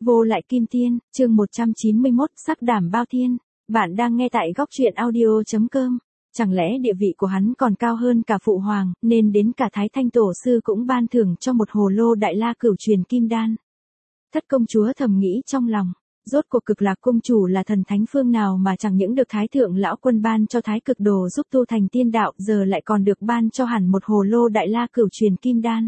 Vô lại kim tiên, chương 191, sắc đảm bao thiên. Bạn đang nghe tại góc truyện audio.com. Chẳng lẽ địa vị của hắn còn cao hơn cả phụ hoàng, nên đến cả Thái Thanh Tổ Sư cũng ban thưởng cho một hồ lô đại la cửu truyền kim đan. Thất công chúa thầm nghĩ trong lòng, rốt cuộc Cực Lạc công chủ là thần thánh phương nào mà chẳng những được Thái Thượng Lão Quân ban cho Thái Cực Đồ giúp tu thành tiên đạo, giờ lại còn được ban cho hẳn một hồ lô đại la cửu truyền kim đan.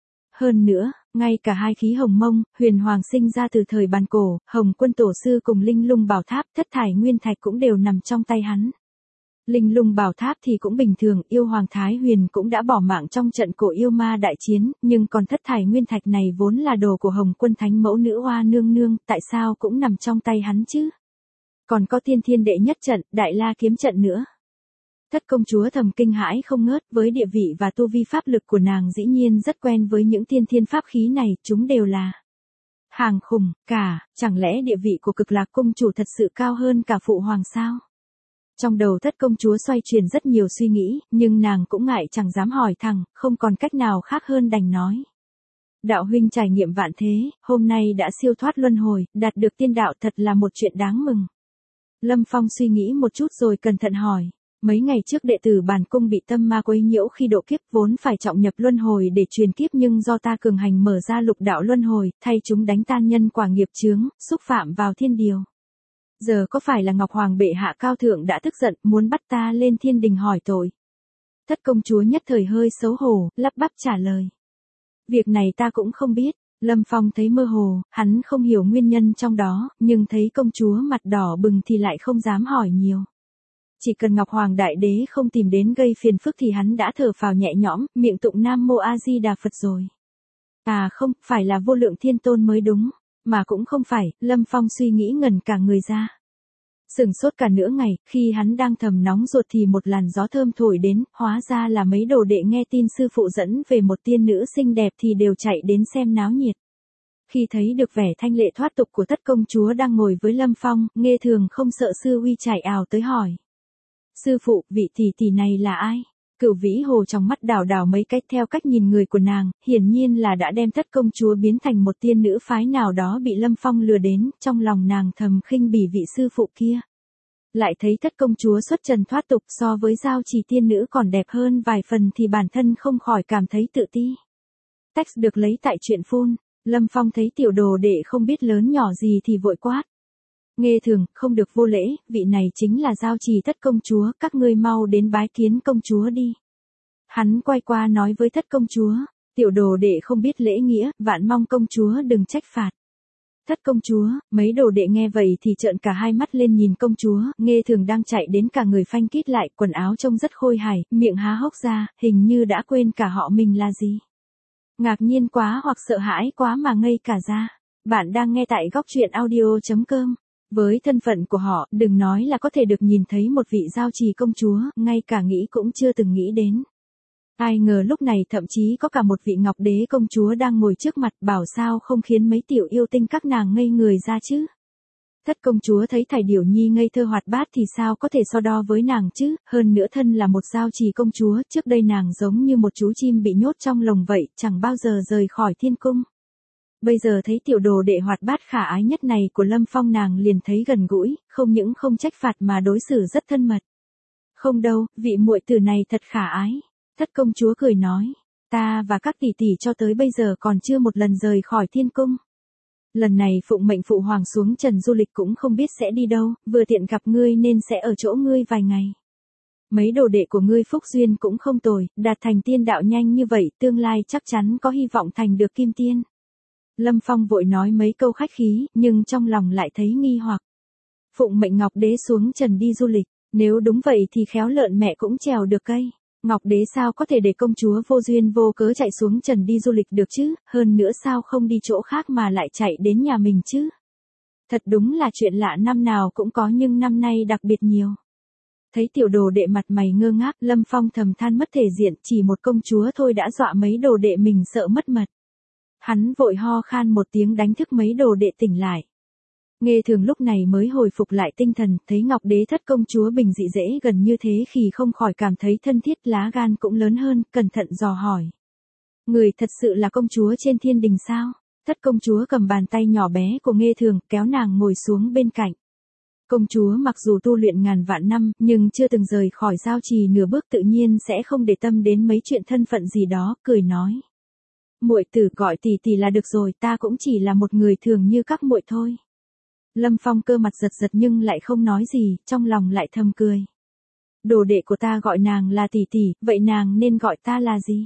Hơn nữa, ngay cả hai khí hồng mông, huyền hoàng sinh ra từ thời bàn cổ, Hồng Quân Tổ Sư cùng Linh Lung Bảo Tháp, Thất Thải Nguyên Thạch cũng đều nằm trong tay hắn. Linh Lung Bảo Tháp thì cũng bình thường, yêu hoàng Thái Huyền cũng đã bỏ mạng trong trận cổ yêu ma đại chiến, nhưng còn Thất Thải Nguyên Thạch này vốn là đồ của Hồng Quân Thánh Mẫu Nữ Hoa Nương Nương, tại sao cũng nằm trong tay hắn chứ? Còn có Tiên Thiên Đệ Nhất Trận, Đại La Kiếm Trận nữa. Thất công chúa thầm kinh hãi không ngớt, với địa vị và tu vi pháp lực của nàng dĩ nhiên rất quen với những tiên thiên pháp khí này, chúng đều là hàng khủng, chẳng lẽ địa vị của Cực Lạc công chủ thật sự cao hơn cả phụ hoàng sao? Trong đầu thất công chúa xoay chuyển rất nhiều suy nghĩ, nhưng nàng cũng ngại chẳng dám hỏi thẳng, không còn cách nào khác hơn đành nói. Đạo huynh trải nghiệm vạn thế, hôm nay đã siêu thoát luân hồi, đạt được tiên đạo thật là một chuyện đáng mừng. Lâm Phong suy nghĩ một chút rồi cẩn thận hỏi. Mấy ngày trước đệ tử Bàn Cung bị tâm ma quấy nhiễu khi độ kiếp, vốn phải trọng nhập luân hồi để truyền kiếp, nhưng do ta cường hành mở ra lục đạo luân hồi, thay chúng đánh tan nhân quả nghiệp chướng, xúc phạm vào thiên điều. Giờ có phải là Ngọc Hoàng bệ hạ cao thượng đã tức giận, muốn bắt ta lên thiên đình hỏi tội? Thất công chúa nhất thời hơi xấu hổ, lắp bắp trả lời. Việc này ta cũng không biết. Lâm Phong thấy mơ hồ, hắn không hiểu nguyên nhân trong đó, nhưng thấy công chúa mặt đỏ bừng thì lại không dám hỏi nhiều. Chỉ cần Ngọc Hoàng Đại Đế không tìm đến gây phiền phức thì hắn đã thở phào nhẹ nhõm, miệng tụng Nam Mô A Di Đà Phật rồi. À không, phải là Vô Lượng Thiên Tôn mới đúng, mà cũng không phải. Lâm Phong suy nghĩ ngẩn cả người ra. Sửng sốt cả nửa ngày, khi hắn đang thầm nóng ruột thì một làn gió thơm thổi đến, hóa ra là mấy đồ đệ nghe tin sư phụ dẫn về một tiên nữ xinh đẹp thì đều chạy đến xem náo nhiệt. Khi thấy được vẻ thanh lệ thoát tục của thất công chúa đang ngồi với Lâm Phong, Nghê Thường không sợ sư uy chạy ào tới hỏi. Sư phụ, vị tỷ tỷ này là ai? Cửu Vĩ Hồ trong mắt đảo đảo mấy cách theo cách nhìn người của nàng, hiển nhiên là đã đem thất công chúa biến thành một tiên nữ phái nào đó bị Lâm Phong lừa đến, trong lòng nàng thầm khinh bỉ vị sư phụ kia. Lại thấy thất công chúa xuất trần thoát tục so với Giao Trì tiên nữ còn đẹp hơn vài phần thì bản thân không khỏi cảm thấy tự ti. Text được lấy tại truyện phun, Lâm Phong thấy tiểu đồ đệ không biết lớn nhỏ gì thì vội quát. Nghê Thường, không được vô lễ, vị này chính là Giao Trì thất công chúa, các ngươi mau đến bái kiến công chúa đi. Hắn quay qua nói với thất công chúa, tiểu đồ đệ không biết lễ nghĩa, vạn mong công chúa đừng trách phạt. Thất công chúa, mấy đồ đệ nghe vậy thì trợn cả hai mắt lên nhìn công chúa, Nghê Thường đang chạy đến cả người phanh kít lại, quần áo trông rất khôi hài, miệng há hốc ra, hình như đã quên cả họ mình là gì. Ngạc nhiên quá hoặc sợ hãi quá mà ngây cả ra. Bạn đang nghe tại góc truyện audio.com. Với thân phận của họ, đừng nói là có thể được nhìn thấy một vị Giao Trì công chúa, ngay cả nghĩ cũng chưa từng nghĩ đến. Ai ngờ lúc này thậm chí có cả một vị Ngọc Đế công chúa đang ngồi trước mặt, bảo sao không khiến mấy tiểu yêu tinh các nàng ngây người ra chứ. Thất công chúa thấy Thải Điểu Nhi ngây thơ hoạt bát thì sao có thể so đo với nàng chứ, hơn nữa thân là một Giao Trì công chúa, trước đây nàng giống như một chú chim bị nhốt trong lồng vậy, chẳng bao giờ rời khỏi thiên cung. Bây giờ thấy tiểu đồ đệ hoạt bát khả ái nhất này của Lâm Phong, nàng liền thấy gần gũi, không những không trách phạt mà đối xử rất thân mật. Không đâu, vị muội tử này thật khả ái. Thất công chúa cười nói, ta và các tỷ tỷ cho tới bây giờ còn chưa một lần rời khỏi thiên cung. Lần này phụng mệnh phụ hoàng xuống trần du lịch cũng không biết sẽ đi đâu, vừa tiện gặp ngươi nên sẽ ở chỗ ngươi vài ngày. Mấy đồ đệ của ngươi phúc duyên cũng không tồi, đạt thành tiên đạo nhanh như vậy, tương lai chắc chắn có hy vọng thành được kim tiên. Lâm Phong vội nói mấy câu khách khí, nhưng trong lòng lại thấy nghi hoặc. Phụng mệnh Ngọc Đế xuống trần đi du lịch, nếu đúng vậy thì khéo lợn mẹ cũng trèo được cây. Ngọc Đế sao có thể để công chúa vô duyên vô cớ chạy xuống trần đi du lịch được chứ, hơn nữa sao không đi chỗ khác mà lại chạy đến nhà mình chứ. Thật đúng là chuyện lạ, năm nào cũng có nhưng năm nay đặc biệt nhiều. Thấy tiểu đồ đệ mặt mày ngơ ngác, Lâm Phong thầm than mất thể diện, chỉ một công chúa thôi đã dọa mấy đồ đệ mình sợ mất mật. Hắn vội ho khan một tiếng đánh thức mấy đồ đệ tỉnh lại. Nghê Thường lúc này mới hồi phục lại tinh thần, thấy Ngọc Đế thất công chúa bình dị dễ gần như thế khi không khỏi cảm thấy thân thiết, lá gan cũng lớn hơn, cẩn thận dò hỏi. Người thật sự là công chúa trên thiên đình sao? Thất công chúa cầm bàn tay nhỏ bé của Nghê Thường, kéo nàng ngồi xuống bên cạnh. Công chúa mặc dù tu luyện ngàn vạn năm, nhưng chưa từng rời khỏi giao trì nửa bước, tự nhiên sẽ không để tâm đến mấy chuyện thân phận gì đó, cười nói. Muội tử gọi tỷ tỷ là được rồi, ta cũng chỉ là một người thường như các muội thôi. Lâm Phong cơ mặt giật giật nhưng lại không nói gì, trong lòng lại thầm cười. Đồ đệ của ta gọi nàng là tỷ tỷ, vậy nàng nên gọi ta là gì?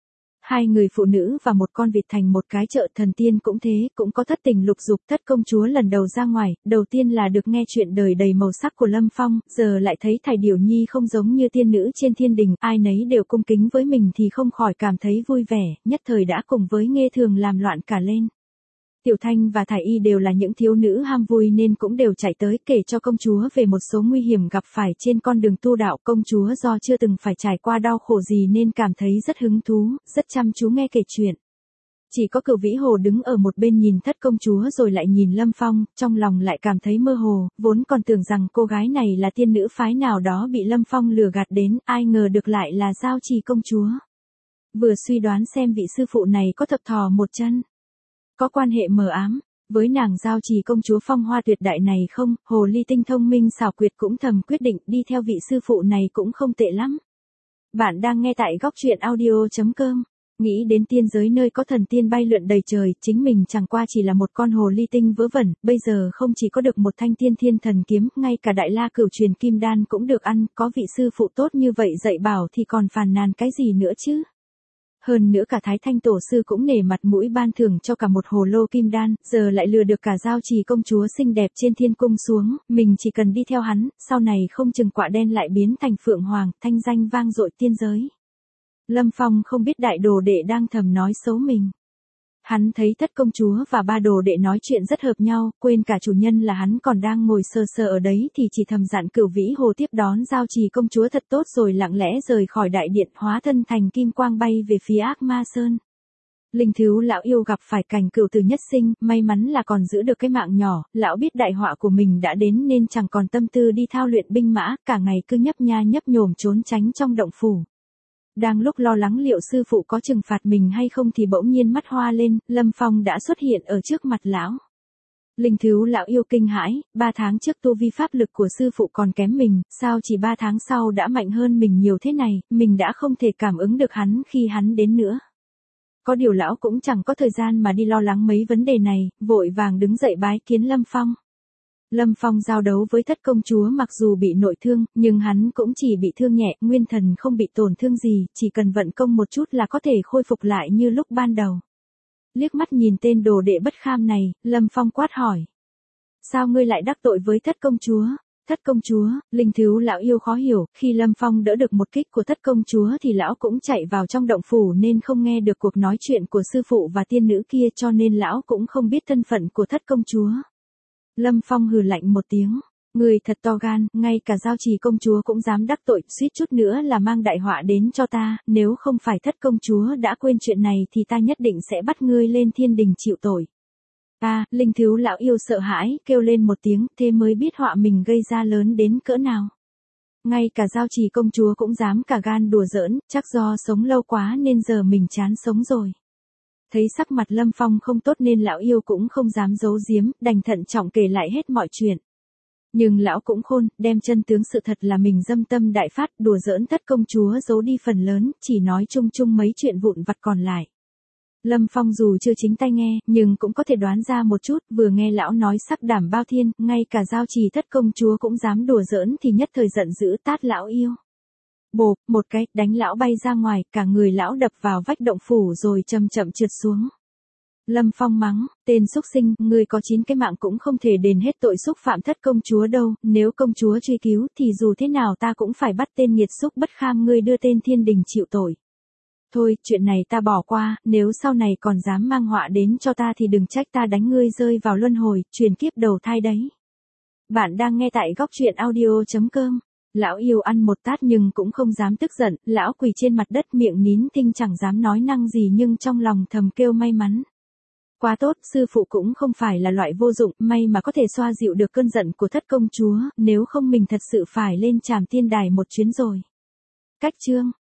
Hai người phụ nữ và một con vịt thành một cái chợ, thần tiên cũng thế, cũng có thất tình lục dục. Thất công chúa lần đầu ra ngoài, đầu tiên là được nghe chuyện đời đầy màu sắc của Lâm Phong, giờ lại thấy Thải Điểu Nhi không giống như tiên nữ trên thiên đình, ai nấy đều cung kính với mình thì không khỏi cảm thấy vui vẻ, nhất thời đã cùng với Nghê Thường làm loạn cả lên. Tiểu Thanh và Thải Y đều là những thiếu nữ ham vui nên cũng đều chạy tới kể cho công chúa về một số nguy hiểm gặp phải trên con đường tu đạo. Công chúa do chưa từng phải trải qua đau khổ gì nên cảm thấy rất hứng thú, rất chăm chú nghe kể chuyện. Chỉ có Cửu Vĩ Hồ đứng ở một bên nhìn thất công chúa rồi lại nhìn Lâm Phong, trong lòng lại cảm thấy mơ hồ, vốn còn tưởng rằng cô gái này là tiên nữ phái nào đó bị Lâm Phong lừa gạt đến, ai ngờ được lại là Giao Trì công chúa. Vừa suy đoán xem vị sư phụ này có thập thò một chân, có quan hệ mờ ám với nàng Giao Trì công chúa phong hoa tuyệt đại này không, hồ ly tinh thông minh xảo quyệt cũng thầm quyết định đi theo vị sư phụ này cũng không tệ lắm. Bạn đang nghe tại góc truyện audio.com. Nghĩ đến tiên giới nơi có thần tiên bay lượn đầy trời, chính mình chẳng qua chỉ là một con hồ ly tinh vớ vẩn, bây giờ không chỉ có được một thanh tiên thiên thần kiếm, ngay cả đại la cửu truyền kim đan cũng được ăn, có vị sư phụ tốt như vậy dạy bảo thì còn phàn nàn cái gì nữa chứ. Hơn nữa cả Thái Thanh tổ sư cũng nể mặt mũi ban thưởng cho cả một hồ lô kim đan, giờ lại lừa được cả Giao Trì công chúa xinh đẹp trên thiên cung xuống, mình chỉ cần đi theo hắn, sau này không chừng quạ đen lại biến thành phượng hoàng, thanh danh vang dội tiên giới. Lâm Phong không biết đại đồ đệ đang thầm nói xấu mình. Hắn thấy thất công chúa và ba đồ đệ nói chuyện rất hợp nhau, quên cả chủ nhân là hắn còn đang ngồi sờ sờ ở đấy thì chỉ thầm dặn Cửu Vĩ Hồ tiếp đón Giao Trì công chúa thật tốt rồi lặng lẽ rời khỏi đại điện, hóa thân thành kim quang bay về phía Ác Ma Sơn. Linh Thiếu lão yêu gặp phải cảnh cửu tử nhất sinh, may mắn là còn giữ được cái mạng nhỏ, lão biết đại họa của mình đã đến nên chẳng còn tâm tư đi thao luyện binh mã, cả ngày cứ nhấp nha nhấp nhổm trốn tránh trong động phủ. Đang lúc lo lắng liệu sư phụ có trừng phạt mình hay không thì bỗng nhiên mắt hoa lên, Lâm Phong đã xuất hiện ở trước mặt lão. Linh Thiếu lão yêu kinh hãi, 3 tháng trước tu vi pháp lực của sư phụ còn kém mình, sao chỉ 3 tháng sau đã mạnh hơn mình nhiều thế này, mình đã không thể cảm ứng được hắn khi hắn đến nữa. Có điều lão cũng chẳng có thời gian mà đi lo lắng mấy vấn đề này, vội vàng đứng dậy bái kiến Lâm Phong. Lâm Phong giao đấu với thất công chúa mặc dù bị nội thương, nhưng hắn cũng chỉ bị thương nhẹ, nguyên thần không bị tổn thương gì, chỉ cần vận công một chút là có thể khôi phục lại như lúc ban đầu. Liếc mắt nhìn tên đồ đệ bất kham này, Lâm Phong quát hỏi. Sao ngươi lại đắc tội với thất công chúa? Thất công chúa, Linh Thiếu lão yêu khó hiểu, khi Lâm Phong đỡ được một kích của thất công chúa thì lão cũng chạy vào trong động phủ nên không nghe được cuộc nói chuyện của sư phụ và tiên nữ kia cho nên lão cũng không biết thân phận của thất công chúa. Lâm Phong hừ lạnh một tiếng, người thật to gan, ngay cả Giao Trì công chúa cũng dám đắc tội, suýt chút nữa là mang đại họa đến cho ta, nếu không phải thất công chúa đã quên chuyện này thì ta nhất định sẽ bắt ngươi lên thiên đình chịu tội. Linh Thiếu lão yêu sợ hãi, kêu lên một tiếng, thế mới biết họa mình gây ra lớn đến cỡ nào. Ngay cả Giao Trì công chúa cũng dám cả gan đùa giỡn, chắc do sống lâu quá nên giờ mình chán sống rồi. Thấy sắc mặt Lâm Phong không tốt nên lão yêu cũng không dám giấu giếm, đành thận trọng kể lại hết mọi chuyện. Nhưng lão cũng khôn, đem chân tướng sự thật là mình dâm tâm đại phát, đùa giỡn thất công chúa giấu đi phần lớn, chỉ nói chung chung mấy chuyện vụn vặt còn lại. Lâm Phong dù chưa chính tay nghe, nhưng cũng có thể đoán ra một chút, vừa nghe lão nói sắc đảm bao thiên, ngay cả Giao Trì thất công chúa cũng dám đùa giỡn thì nhất thời giận dữ tát lão yêu. Bộp, một cái, đánh lão bay ra ngoài, cả người lão đập vào vách động phủ rồi chậm chậm trượt xuống. Lâm Phong mắng, tên xúc sinh, ngươi có 9 cái mạng cũng không thể đền hết tội xúc phạm thất công chúa đâu, nếu công chúa truy cứu thì dù thế nào ta cũng phải bắt tên nghiệt xúc bất kham ngươi đưa tên thiên đình chịu tội. Thôi, chuyện này ta bỏ qua, nếu sau này còn dám mang họa đến cho ta thì đừng trách ta đánh ngươi rơi vào luân hồi, truyền kiếp đầu thai đấy. Bạn đang nghe tại góc truyện audio.com. Lão yêu ăn một tát nhưng cũng không dám tức giận, lão quỳ trên mặt đất miệng nín thinh chẳng dám nói năng gì nhưng trong lòng thầm kêu may mắn. Quá tốt, sư phụ cũng không phải là loại vô dụng, may mà có thể xoa dịu được cơn giận của thất công chúa, nếu không mình thật sự phải lên trảm tiên đài một chuyến rồi. Cách chương